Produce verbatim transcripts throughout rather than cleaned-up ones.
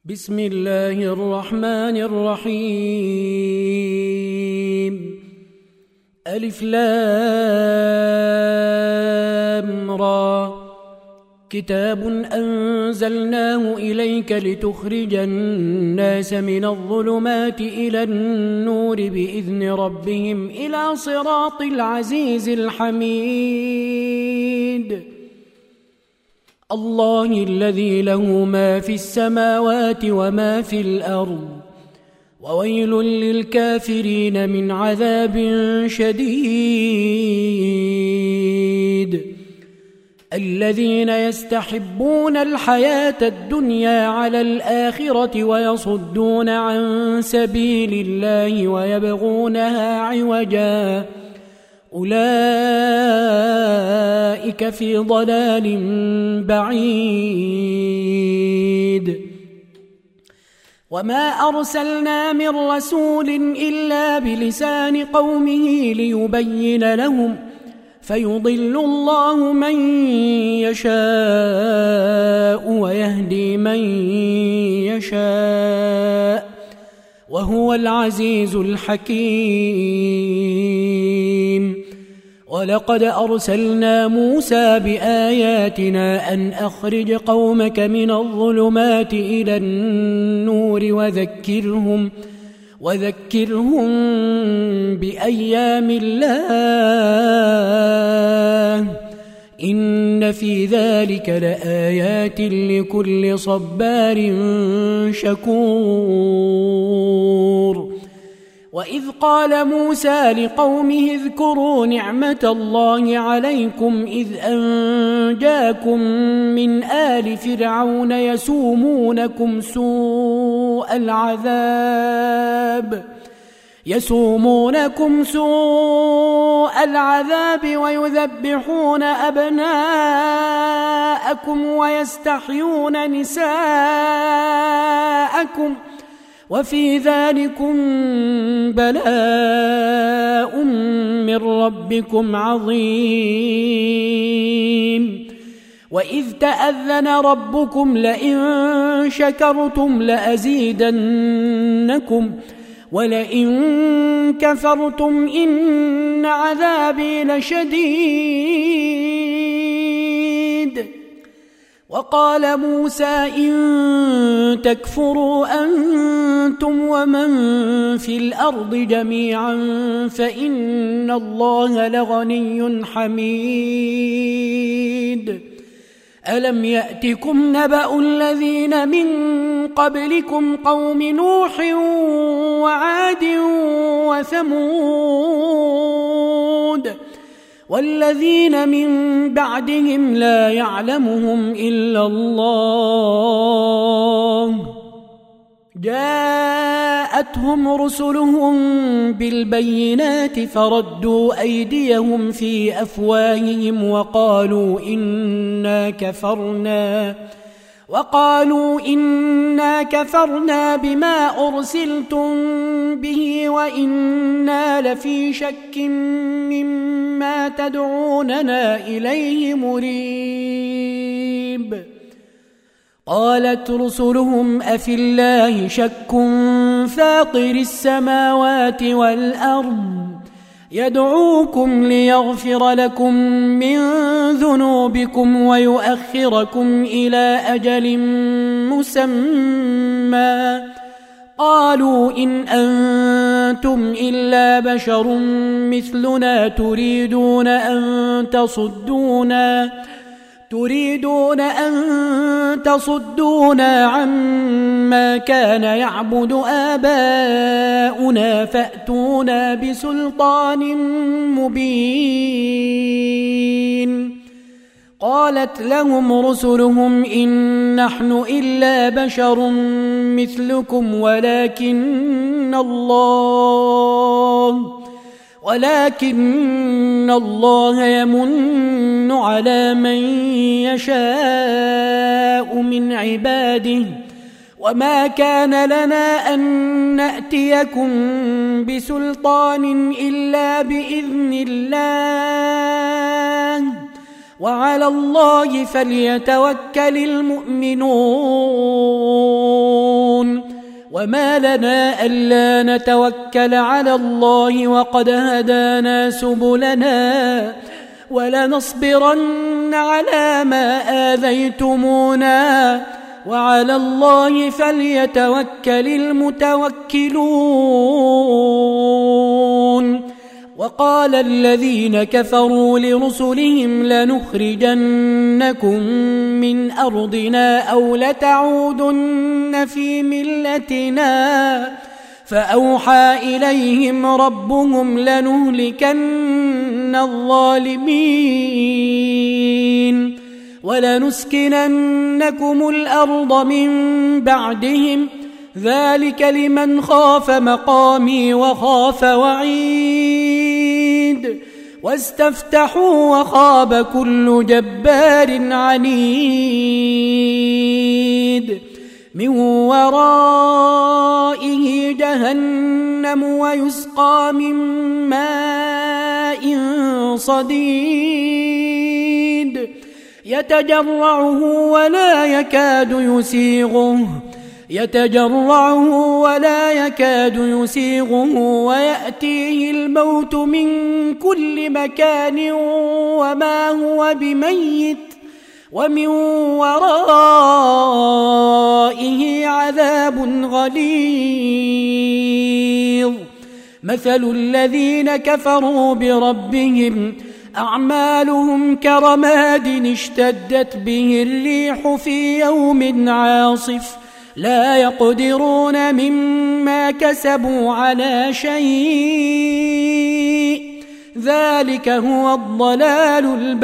بسم الله الرحمن الرحيم. ألف لام را. كتاب أنزلناه إليك لتخرج الناس من الظلمات إلى النور بإذن ربهم إلى صراط العزيز الحميد. الله الذي له ما في السماوات وما في الأرض، وويل للكافرين من عذاب شديد. الذين يستحبون الحياة الدنيا على الآخرة ويصدون عن سبيل الله ويبغونها عوجا، أولئك في ضلال بعيد. وما أرسلنا من رسول إلا بلسان قومه ليبين لهم، فيضل الله من يشاء ويهدي من يشاء، وهو العزيز الحكيم. ولقد أرسلنا موسى بآياتنا أن أخرج قومك من الظلمات إلى النور وذكرهم وذكرهم بأيام الله، إن في ذلك لآيات لكل صبار شكور. وإذ قال موسى لقومه اذكروا نعمة الله عليكم إذ أنجاكم من آل فرعون يسومونكم سوء العذاب يسومونكم سوء العذاب ويذبحون أبناءكم ويستحيون نساءكم، وفي ذلكم بلاء من ربكم عظيم. وإذ تأذن ربكم لئن شكرتم لأزيدنكم ولئن كفرتم إن عذابي لشديد. وقال موسى إن تكفروا أنتم ومن في الأرض جميعا فإن الله لغني حميد. ألم يأتكم نبأ الذين من قبلكم قوم نوح وعاد وثمود والذين من بعدهم لا يعلمهم إلا الله، جاءتهم رسلهم بالبينات فردوا أيديهم في أفواههم وقالوا إنا كفرنا وقالوا إنا كفرنا بما أرسلتم به وإنا لفي شك مما تدعوننا إليه مريب. قالت رسلهم أفي الله شك فاطر السماوات والأرض يدعوكم ليغفر لكم من ذنوبكم ويؤخركم إلى أجل مسمى، قالوا إن أنتم إلا بشر مثلنا تريدون أن تصدونا تريدون أن تصدونا عما كان يعبد آباؤنا فأتونا بسلطان مبين. قالت لهم رسلهم إن نحن إلا بشر مثلكم ولكن الله ولكن الله يمن على من يشاء من عباده، وما كان لنا أن نأتيكم بسلطان إلا بإذن الله، وعلى الله فليتوكل المؤمنون. وما لنا ألا نتوكل على الله وقد هدانا سبلنا ولنصبرن على ما آذيتمونا وعلى الله فليتوكل المتوكلون. وقال الذين كفروا لرسلهم لنخرجنكم من أرضنا أو لتعودن في ملتنا فأوحى إليهم ربهم لنهلكن الظالمين ولنسكننكم الأرض من بعدهم ذلك لمن خاف مقامي وخاف وعيد واستفتحوا وخاب كل جبار عنيد من ورائه جهنم ويسقى من ماء صديد يتجرعه ولا يكاد يسيغه يتجرعه ولا يكاد يسيغه ويأتيه الموت من كل مكان وما هو بميت ومن ورائه عذاب غليظ. مثل الذين كفروا بربهم أعمالهم كرماد اشتدت به الريح في يوم عاصف لا يقدرون مما كسبوا على شيء ذلك هو الضلال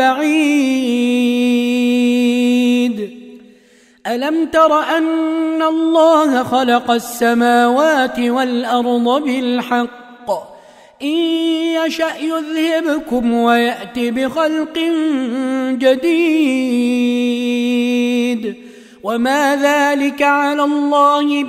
البعيد. ألم تر أن الله خلق السماوات والأرض بالحق إن يشأ يذهبكم ويأت بخلق جديد وما ذلك على الله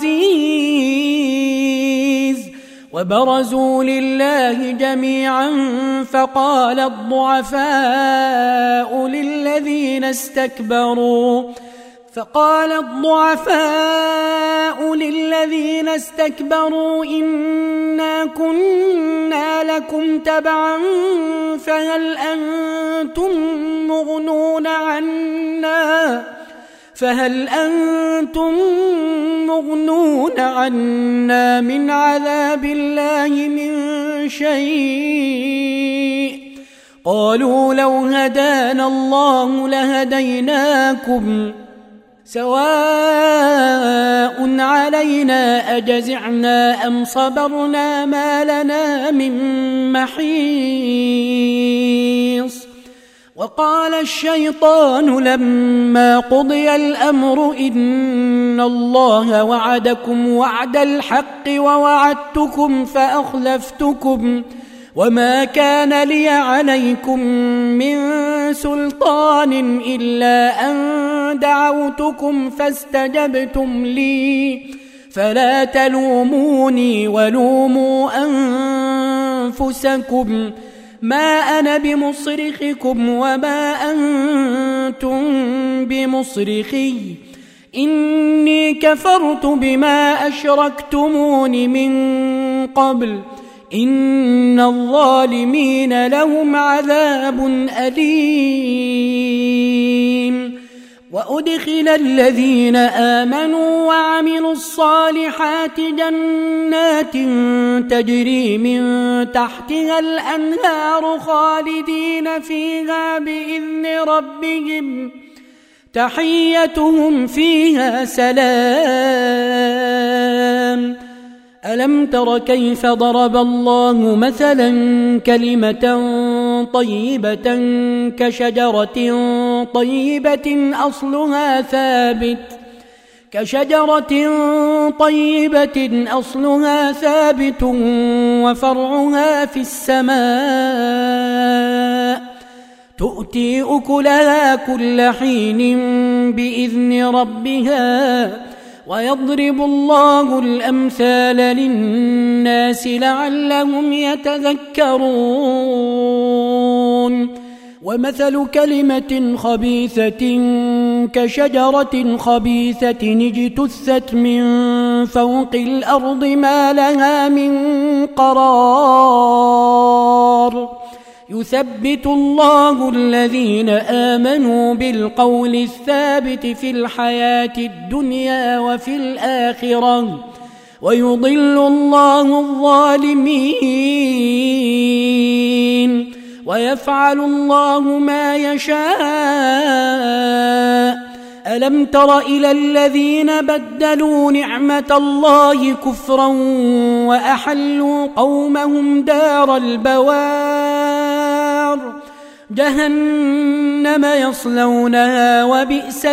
بعزيز. وبرزوا لله جميعا فقال الضعفاء للذين استكبروا فقال الضعفاء للذين استكبروا إنا كنا لكم تبعا فهل أنتم مغنون عنا فهل أنتم مغنون عنا من عذاب الله من شيء قالوا لو هدانا الله لهديناكم سواء علينا أجزعنا أم صبرنا ما لنا من محيص. وقال الشيطان لما قضي الأمر إن الله وعدكم وعد الحق ووعدتكم فأخلفتكم وما كان لي عليكم من سلطان إلا أن دعوتكم فاستجبتم لي فلا تلوموني ولوموا أنفسكم ما أنا بمصرخكم وما أنتم بمصرخي إني كفرت بما أشركتمون من قبل إن الظالمين لهم عذاب أليم. وأدخل الذين آمنوا وعملوا الصالحات جنات تجري من تحتها الأنهار خالدين فيها بإذن ربهم تحيتهم فيها سلام. ألم تر كيف ضرب الله مثلا كلمة طيبة كشجرة طيبة أصلها ثابت كشجرة طيبة أصلها ثابت وفرعها في السماء تؤتي أكلها كل حين بإذن ربها ويضرب الله الأمثال للناس لعلهم يتذكرون. ومثل كلمة خبيثة كشجرة خبيثة اجتثت من فوق الأرض ما لها من قرار يثبت الله الذين آمنوا بالقول الثابت في الحياة الدنيا وفي الآخرة ويضل الله الظالمين ويفعل الله ما يشاء. ألم تر إلى الذين بدلوا نعمة الله كفرا وأحلوا قومهم دار البوار جهنم يصلونها وبئس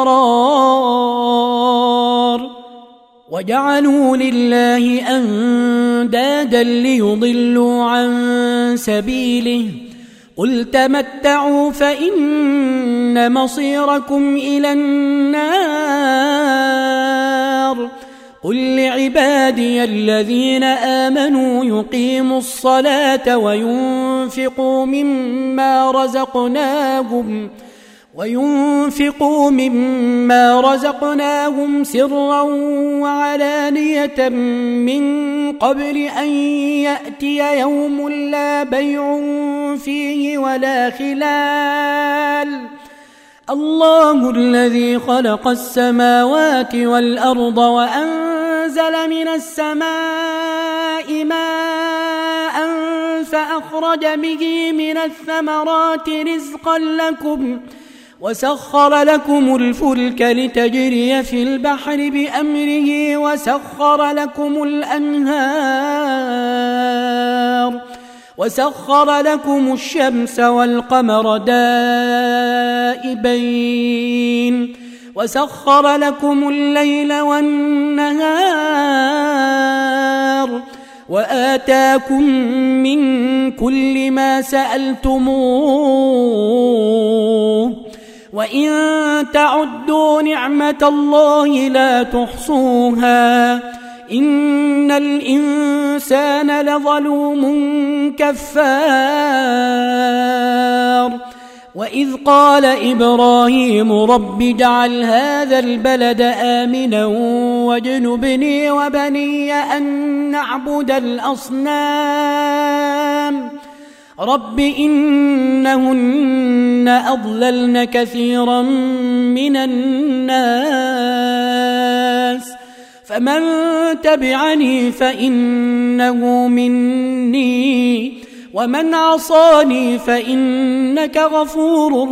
القرار وجعلوا لله أندادا ليضلوا عن سبيله قل تمتعوا فإن مصيركم إلى النار قل لعبادي الذين آمنوا يقيموا الصلاة وينفقوا مما رزقناهم وينفقوا مما رزقناهم سرا وعلانية من قبل أن يأتي يوم لا بيع فيه ولا خلال الله الذي خلق السماوات والأرض وأنزل من السماء ماء فأخرج به من الثمرات رزقا لكم وسخر لكم الفلك لتجري في البحر بأمره وسخر لكم الأنهار وسخر لكم الشمس والقمر دائبين وسخر لكم الليل والنهار وآتاكم من كل ما سألتموه وإن تعدوا نعمة الله لا تحصوها إن الإنسان لظلوم كفار وإذ قال إبراهيم رب اجعل هذا البلد آمنا واجنبني وبني أن نعبد الأصنام رب إنهن أضللن كثيرا من الناس فمن تبعني فإنه مني ومن عصاني فإنك غفور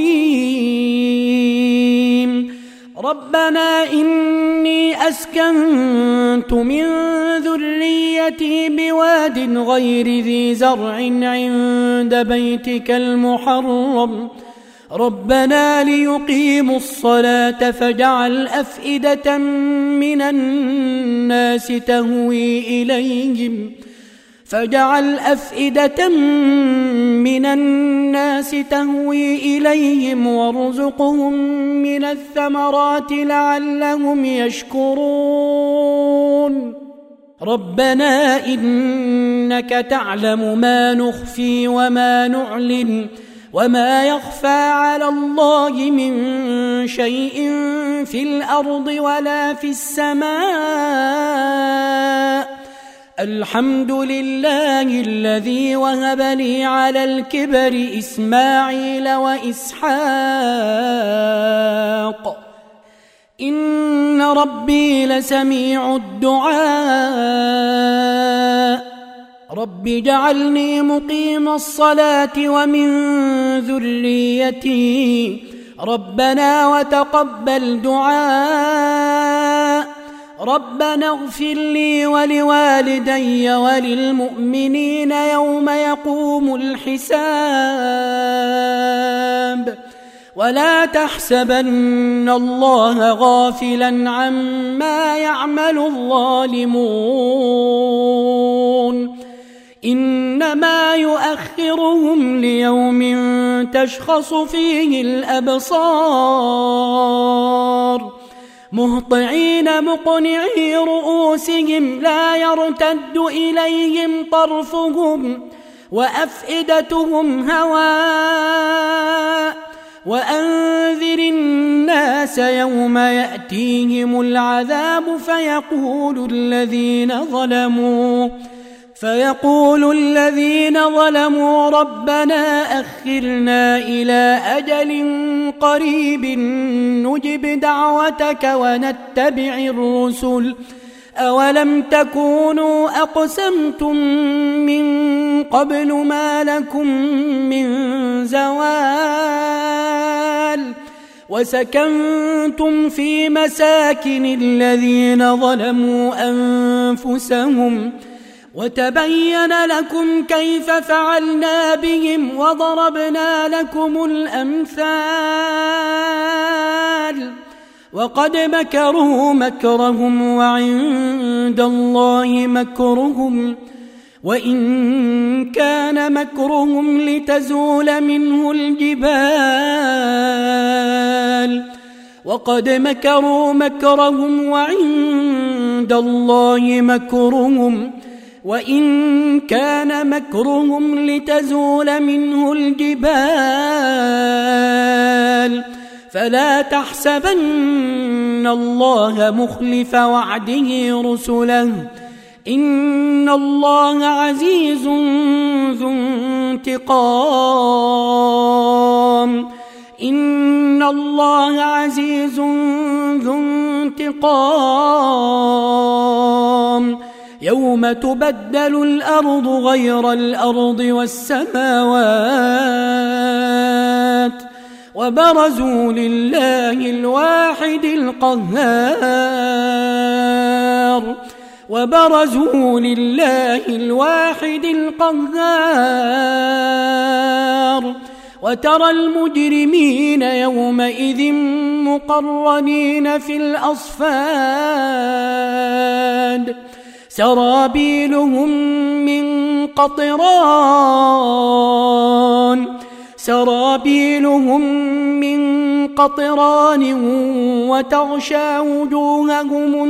رحيم ربنا إني أسكنت من ذريتي بواد غير ذي زرع عند بيتك المحرم ربنا ليقيموا الصلاة فاجعل أفئدة من الناس تهوي إليهم فاجعل أفئدة من الناس تهوي إليهم وارزقهم من الثمرات لعلهم يشكرون ربنا إنك تعلم ما نخفي وما نعلن وما يخفى على الله من شيء في الأرض ولا في السماء الحمد لله الذي وهب لي على الكبر إسماعيل وإسحاق إن ربي لسميع الدعاء رب اجعلني مقيم الصلاة ومن ذريتي ربنا وتقبل دعاء ربنا اغفر لي ولوالدي وللمؤمنين يوم يقوم الحساب ولا تحسبن الله غافلا عما يعمل الظالمون إنما يؤخرهم ليوم تشخص فيه الأبصار مهطعين مقنعي رؤوسهم لا يرتد إليهم طرفهم وأفئدتهم هواء وأنذر الناس يوم يأتيهم العذاب فيقول الذين ظلموا فيقول الذين ظلموا ربنا أخرنا إلى أجل قريب نجب دعوتك ونتبع الرسل أولم تكونوا أقسمتم من قبل ما لكم من زوال وسكنتم في مساكن الذين ظلموا أنفسهم وتبين لكم كيف فعلنا بهم وضربنا لكم الأمثال وقد مكروا مكرهم وعند الله مكرهم وإن كان مكرهم لتزول منه الجبال وقد مكروا مكرهم وعند الله مكرهم وإن كان مكرهم لتزول منه الجبال فلا تحسبن الله مخلف وعده رسله إن الله عزيز ذو انتقام إن الله عزيز ذو انتقام يوم تبدل الأرض غير الأرض والسماوات وبرزوا لله الواحد القهار وبرزوا لله الواحد القهار وترى المجرمين يومئذ مقرنين في الأصفاد سرابيلهم من قطران سرابيلهم من قطران وتغشى وجوههم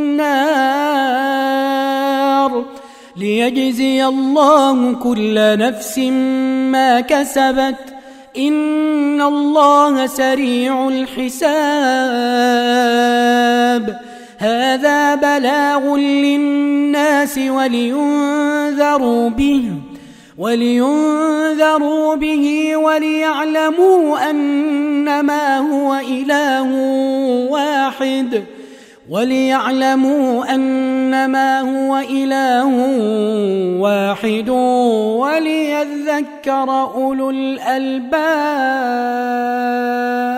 النار ليجزي الله كل نفس ما كسبت إن الله سريع الحساب هذا بلاغ للناس ولينذروا به ولينذروا به وليعلموا أنما هو إله واحد وليعلموا أنما هو إله واحد وليذكر أولو الألباب.